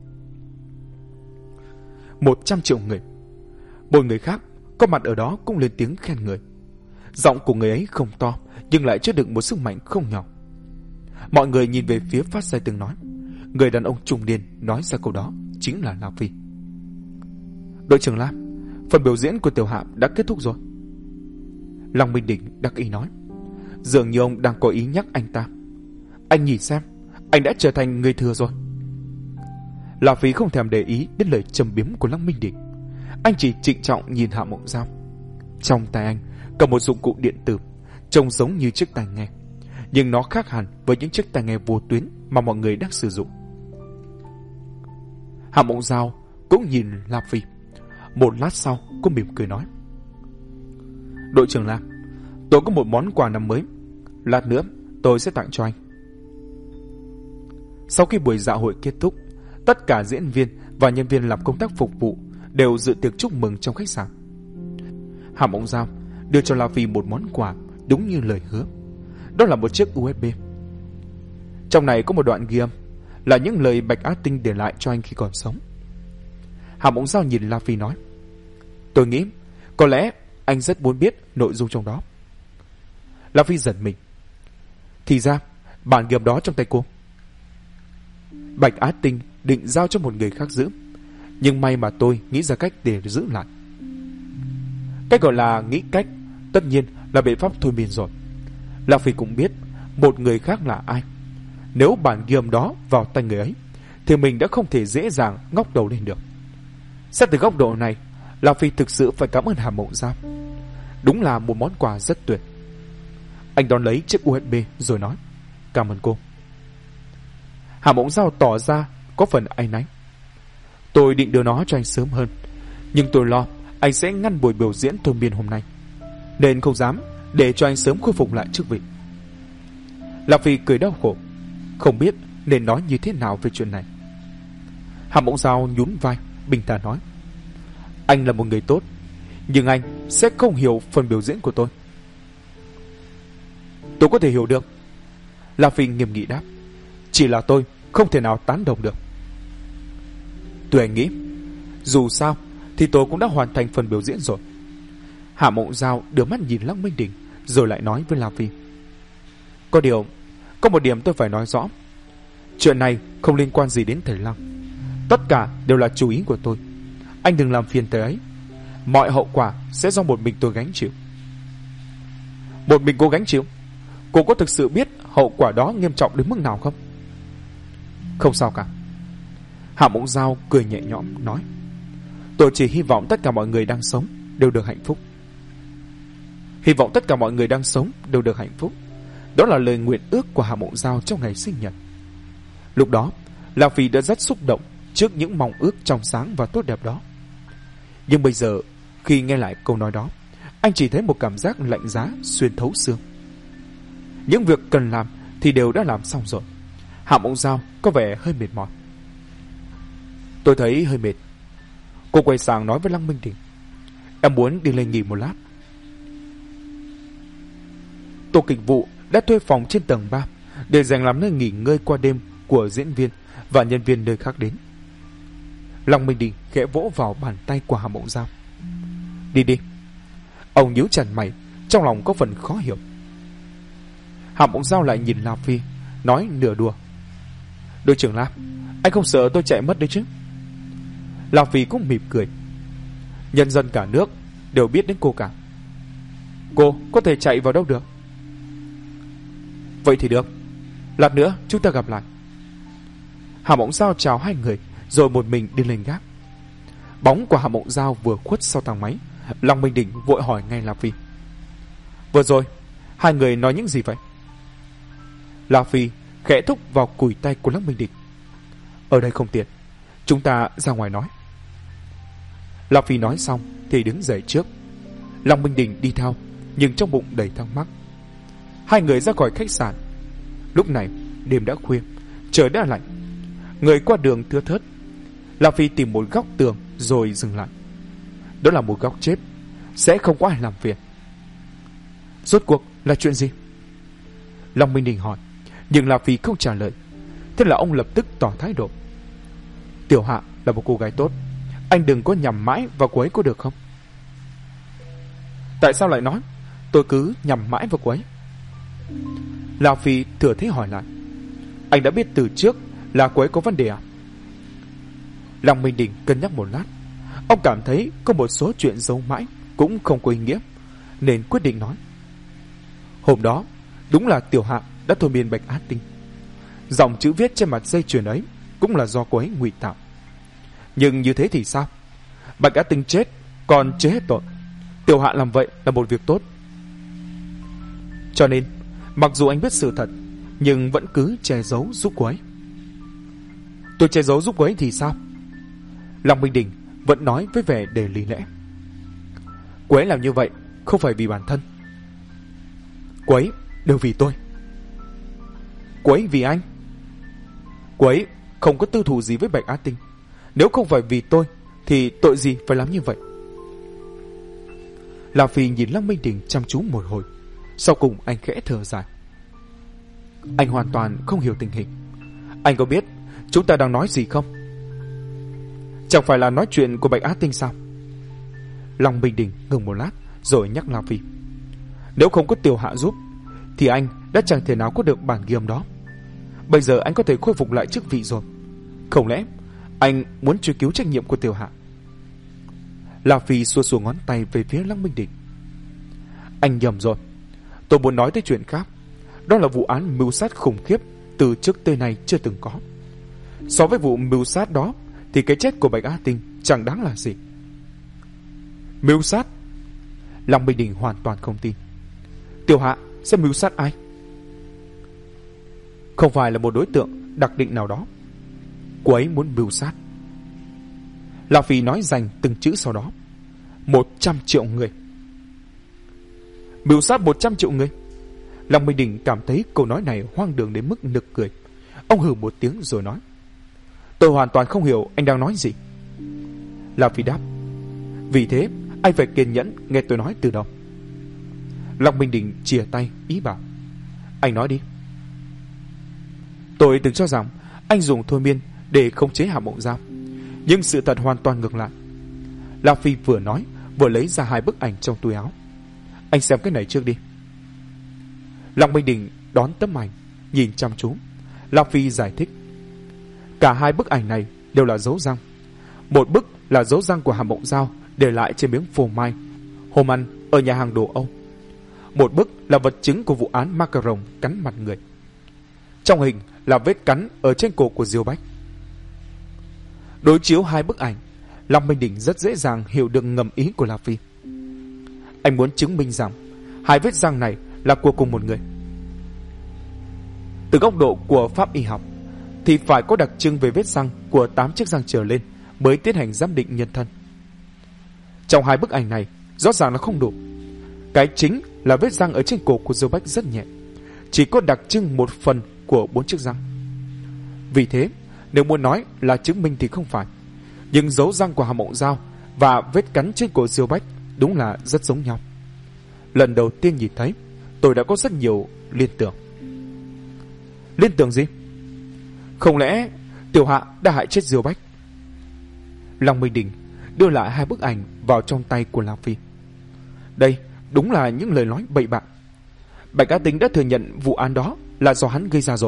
Một trăm triệu người. Một người khác có mặt ở đó cũng lên tiếng khen ngợi. Giọng của người ấy không to, nhưng lại chứa đựng một sức mạnh không nhỏ. Mọi người nhìn về phía phát ra tiếng nói. Người đàn ông trung niên nói ra câu đó chính là La Phi. "Đội trưởng Lam, phần biểu diễn của Tiểu Hạm đã kết thúc rồi." Long Minh Đình đắc ý nói. Dường như ông đang có ý nhắc anh ta. "Anh nhìn xem, anh đã trở thành người thừa rồi." La Phi không thèm để ý đến lời châm biếm của Long Minh Đình. Anh chỉ trịnh trọng nhìn Hà Mộng Giao. Trong tay anh cầm một dụng cụ điện tử, trông giống như chiếc tai nghe, nhưng nó khác hẳn với những chiếc tai nghe vô tuyến mà mọi người đang sử dụng. Hà Mộng Giao cũng nhìn La Phi, Một lát sau cô mỉm cười nói: Đội trưởng Lam, tôi có một món quà năm mới, lát nữa tôi sẽ tặng cho anh. Sau khi buổi dạ hội kết thúc, tất cả diễn viên và nhân viên làm công tác phục vụ đều dự tiệc chúc mừng trong khách sạn. Hà Mộng Giao đưa cho La Phi một món quà đúng như lời hứa. Đó là một chiếc u ét bê. Trong này có một đoạn ghi âm là những lời Bạch Á Tinh để lại cho anh khi còn sống. Hà Mộng Giao nhìn La Phi nói: Tôi nghĩ có lẽ anh rất muốn biết nội dung trong đó. La Phi giật mình. Thì ra bản ghi âm đó trong tay cô. Bạch Á Tinh định giao cho một người khác giữ, nhưng may mà tôi nghĩ ra cách để giữ lại. Cách gọi là nghĩ cách tất nhiên là biện pháp thôi miên rồi. La Phi cũng biết một người khác là ai. Nếu bản ghi âm đó vào tay người ấy thì mình đã không thể dễ dàng ngóc đầu lên được. Xét từ góc độ này, La Phi thực sự phải cảm ơn Hà Mộng Giao. Đúng là một món quà rất tuyệt. Anh đón lấy chiếc u ét bê rồi nói: Cảm ơn cô. Hà Mộng Giao tỏ ra có phần áy náy. Tôi định đưa nó cho anh sớm hơn, nhưng tôi lo anh sẽ ngăn buổi biểu diễn thôi miên hôm nay, nên không dám để cho anh sớm khôi phục lại chức vị. La Phi cười đau khổ, không biết nên nói như thế nào về chuyện này. Hà Mộng Giao nhún vai, bình thản nói: Anh là một người tốt, nhưng anh sẽ không hiểu phần biểu diễn của tôi. Tôi có thể hiểu được. La Phi nghiêm nghị đáp: Chỉ là tôi không thể nào tán đồng được. Tôi anh nghĩ dù sao thì tôi cũng đã hoàn thành phần biểu diễn rồi. Hà Mộng Giao đưa mắt nhìn Lăng Minh Đình, rồi lại nói với La Phi: Có điều, có một điểm tôi phải nói rõ. Chuyện này không liên quan gì đến thầy Lăng. Tất cả đều là chủ ý của tôi. Anh đừng làm phiền thầy ấy. Mọi hậu quả sẽ do một mình tôi gánh chịu. Một mình cô gánh chịu? Cô có thực sự biết hậu quả đó nghiêm trọng đến mức nào không? Không sao cả. Hà Mộng Giao cười nhẹ nhõm nói: Tôi chỉ hy vọng tất cả mọi người đang sống đều được hạnh phúc. Hy vọng tất cả mọi người đang sống đều được hạnh phúc. Đó là lời nguyện ước của Hà Mộng Giao trong ngày sinh nhật. Lúc đó, La Phi đã rất xúc động trước những mong ước trong sáng và tốt đẹp đó. Nhưng bây giờ, khi nghe lại câu nói đó, anh chỉ thấy một cảm giác lạnh giá xuyên thấu xương. Những việc cần làm thì đều đã làm xong rồi. Hà Mộng Giao có vẻ hơi mệt mỏi. Tôi thấy hơi mệt. Cô quay sang nói với Lăng Minh Đình: Em muốn đi lên nghỉ một lát. Tổ kịch vụ đã thuê phòng trên tầng ba để dành làm nơi nghỉ ngơi qua đêm của diễn viên và nhân viên nơi khác đến. Lăng Minh Đình khẽ vỗ vào bàn tay của Hà Mộng Giao: Đi đi. Ông nhíu chặt mày, trong lòng có phần khó hiểu. Hà Mộng Giao lại nhìn La Phi, nói nửa đùa: Đội trưởng Lam, anh không sợ tôi chạy mất đấy chứ? La Phi cũng mỉm cười: Nhân dân cả nước đều biết đến cô cả. Cô có thể chạy vào đâu được. Vậy thì được, lát nữa chúng ta gặp lại. Hà Mộng Giao chào hai người rồi một mình đi lên gác. Bóng của Hà Mộng Giao vừa khuất sau thang máy, Lăng Minh Đình vội hỏi ngay La Phi: Vừa rồi hai người nói những gì vậy? La Phi khẽ thúc vào cùi tay của Lăng Minh Đình: Ở đây không tiện, chúng ta ra ngoài nói. La Phi nói xong thì đứng dậy trước. Lăng Minh Đình đi theo, nhưng trong bụng đầy thắc mắc. Hai người ra khỏi khách sạn. Lúc này đêm đã khuya, trời đã lạnh, người qua đường thưa thớt. La Phi tìm một góc tường rồi dừng lại. Đó là một góc chết, sẽ không có ai làm phiền. Rốt cuộc là chuyện gì? Lăng Minh Đình hỏi, nhưng La Phi không trả lời. Thế là ông lập tức tỏ thái độ: Tiểu Hạ là một cô gái tốt, anh đừng có nhằm mãi vào cô ấy có được không? Tại sao lại nói tôi cứ nhằm mãi vào cô ấy? La Phi thừa thế hỏi lại: Anh đã biết từ trước là cô ấy có vấn đề à? Lăng Minh Đình cân nhắc một lát. Ông cảm thấy có một số chuyện giấu mãi cũng không có ý nghĩa, nên quyết định nói: Hôm đó đúng là Tiểu Hạ đã thôi miên Bạch Á Tinh. Dòng chữ viết trên mặt dây chuyền ấy cũng là do cô ấy ngụy tạo. Nhưng như thế thì sao? Bạch Á Tinh chết còn chưa hết tội. Tiểu Hạ làm vậy là một việc tốt. Cho nên mặc dù anh biết sự thật, nhưng vẫn cứ che giấu giúp cô ấy. Tôi che giấu giúp cô ấy thì sao? Lăng Minh Đình vẫn nói với vẻ đầy lý lẽ. Cô ấy làm như vậy không phải vì bản thân. Cô ấy đều vì tôi. Cô ấy vì anh. Cô ấy không có tư thù gì với Bạch Á Tinh. Nếu không phải vì tôi thì tội gì phải làm như vậy. Lão Phi nhìn Lăng Minh Đình chăm chú một hồi. Sau cùng anh khẽ thở dài. Anh hoàn toàn không hiểu tình hình. Anh có biết chúng ta đang nói gì không? Chẳng phải là nói chuyện của Bạch Á Tinh sao? Lăng Minh Đình ngừng một lát rồi nhắc Lão Phi. Nếu không có Tiểu Hạ giúp thì anh đã chẳng thể nào có được bản ghi âm đó. Bây giờ anh có thể khôi phục lại chức vị rồi. Không lẽ anh muốn truy cứu trách nhiệm của Tiểu Hạ? Lão Phi xua xua ngón tay về phía Lăng Minh Đình. Anh nhầm rồi. Tôi muốn nói tới chuyện khác. Đó là vụ án mưu sát khủng khiếp từ trước tới nay chưa từng có. So với vụ mưu sát đó thì cái chết của Bạch Á Tinh chẳng đáng là gì. Mưu sát? Lăng Minh Đình hoàn toàn không tin. Tiểu Hạ sẽ mưu sát ai? Không phải là một đối tượng đặc định nào đó. Cô ấy muốn mưu sát. Lão Phi nói dành từng chữ sau đó. Một trăm triệu người. Mưu sát một trăm triệu người? Lăng Minh Đình cảm thấy câu nói này hoang đường đến mức nực cười. Ông hừ một tiếng rồi nói. Tôi hoàn toàn không hiểu anh đang nói gì. Lão Phi đáp. Vì thế anh phải kiên nhẫn nghe tôi nói từ đầu. Lăng Minh Đình chìa tay ý bảo. Anh nói đi. Tôi từng cho rằng anh dùng thôi miên để khống chế Hạ Mộng Giao, nhưng sự thật hoàn toàn ngược lại. Lão Phi vừa nói vừa lấy ra hai bức ảnh trong túi áo. Anh xem cái này trước đi. Lăng Minh Đình đón tấm ảnh, nhìn chăm chú. Lão Phi giải thích. Cả hai bức ảnh này đều là dấu răng. Một bức là dấu răng của Hạ Mộng Giao để lại trên miếng phô mai hôm ăn ở nhà hàng đồ Âu. Một bức là vật chứng của vụ án macaron cắn mặt người. Trong hình là vết cắn ở trên cổ của Diêu Bách. Đối chiếu hai bức ảnh, Lăng Minh Đình rất dễ dàng hiểu được ngầm ý của Lão Phi. Anh muốn chứng minh rằng hai vết răng này là của cùng một người. Từ góc độ của pháp y học thì phải có đặc trưng về vết răng của tám chiếc răng trở lên mới tiến hành giám định nhân thân. Trong hai bức ảnh này rõ ràng là không đủ. Cái chính là vết răng ở trên cổ của Diêu Bách rất nhẹ, chỉ có đặc trưng một phần của bốn chiếc răng. Vì thế nếu muốn nói là chứng minh thì không phải, nhưng dấu răng của Hạ Mộng Giao và vết cắn trên cổ Diêu Bách đúng là rất giống nhau. Lần đầu tiên nhìn thấy, tôi đã có rất nhiều liên tưởng. Liên tưởng gì? Không lẽ Tiểu Hạ đã hại chết Diêu Bách? Lăng Minh Đình đưa lại hai bức ảnh vào trong tay của Lão Phi. Đây đúng là những lời nói bậy bạ. Bạch Á Tinh đã thừa nhận vụ án đó là do hắn gây ra rồi.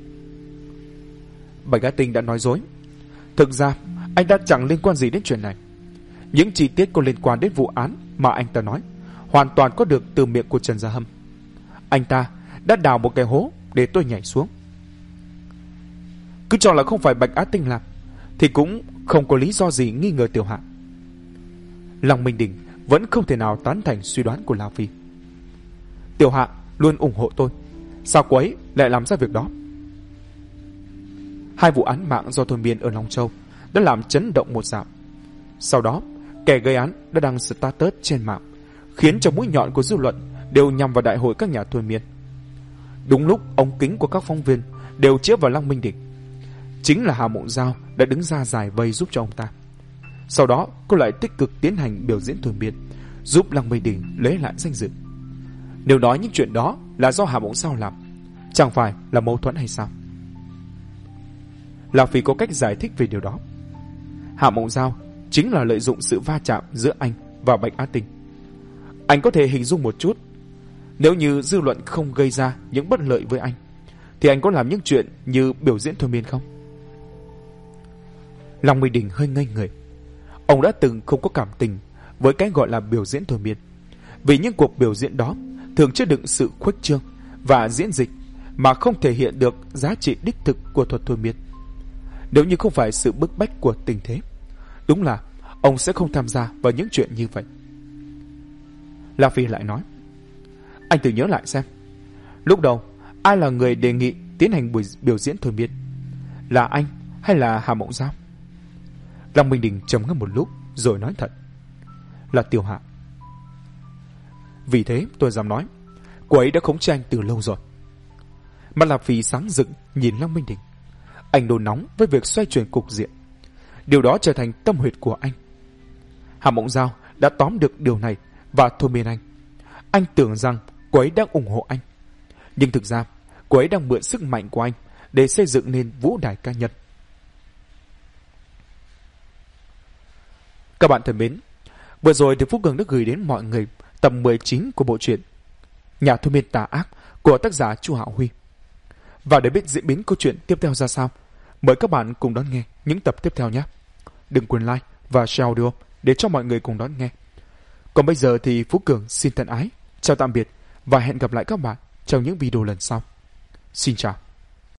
Bạch Á Tinh đã nói dối. Thực ra anh ta chẳng liên quan gì đến chuyện này. Những chi tiết có liên quan đến vụ án mà anh ta nói hoàn toàn có được từ miệng của Trần Gia Hâm. Anh ta đã đào một cái hố để tôi nhảy xuống. Cứ cho là không phải Bạch Á Tinh làm thì cũng không có lý do gì nghi ngờ Tiểu Hạ. Lăng Minh Đình vẫn không thể nào tán thành suy đoán của Lão Phi. Tiểu Hạ luôn ủng hộ tôi, sao cô ấy lại làm ra việc đó? Hai vụ án mạng do thôi miên ở Long Châu đã làm chấn động một dạo. Sau đó kẻ gây án đã đăng status trên mạng, khiến cho mũi nhọn của dư luận đều nhằm vào đại hội các nhà thôi miên. Đúng lúc ống kính của các phóng viên đều chĩa vào Lăng Minh Đình. Chính là Hạ Mộng Giao đã đứng ra giải vây giúp cho ông ta. Sau đó cô lại tích cực tiến hành biểu diễn thôi miên, giúp Lăng Minh Đình lấy lại danh dự. Nếu nói những chuyện đó là do Hạ Mộng Giao làm, chẳng phải là mâu thuẫn hay sao? Lão Phi có cách giải thích về điều đó. Hạ Mộng Giao chính là lợi dụng sự va chạm giữa anh và Bạch Á Tinh. Anh có thể hình dung một chút, nếu như dư luận không gây ra những bất lợi với anh thì anh có làm những chuyện như biểu diễn thôi miên không? Lăng Minh Đình hơi ngây người. Ông đã từng không có cảm tình với cái gọi là biểu diễn thôi miên, vì những cuộc biểu diễn đó thường chứa đựng sự khuếch trương và diễn dịch mà không thể hiện được giá trị đích thực của thuật thôi miên. Nếu như không phải sự bức bách của tình thế, đúng là ông sẽ không tham gia vào những chuyện như vậy. La Phi lại nói, anh thử nhớ lại xem, lúc đầu ai là người đề nghị tiến hành buổi biểu diễn thôi miên, là anh hay là Hà Mộng Giao? Lăng Minh Đình trầm ngâm một lúc rồi nói thật. Là Tiểu Hạ. Vì thế tôi dám nói, cô ấy đã khống chế anh từ lâu rồi. Mắt Lạp Phi sáng rực nhìn Long Minh Đình. Anh nôn nóng với việc xoay chuyển cục diện. Điều đó trở thành tâm huyết của anh. Hà Mộng Giao đã tóm được điều này và thôi miên anh. Anh tưởng rằng cô ấy đang ủng hộ anh. Nhưng thực ra, cô ấy đang mượn sức mạnh của anh để xây dựng nên vũ đài cá nhân. Các bạn thân mến, vừa rồi thì Phú Cường đã gửi đến mọi người tập mười chín của bộ truyện Nhà thôi miên tà ác của tác giả Chu Hạo Huy. Và để biết diễn biến câu chuyện tiếp theo ra sao, mời các bạn cùng đón nghe những tập tiếp theo nhé. Đừng quên like và share audio để cho mọi người cùng đón nghe. Còn bây giờ thì Phú Cường xin thân ái, chào tạm biệt và hẹn gặp lại các bạn trong những video lần sau. Xin chào.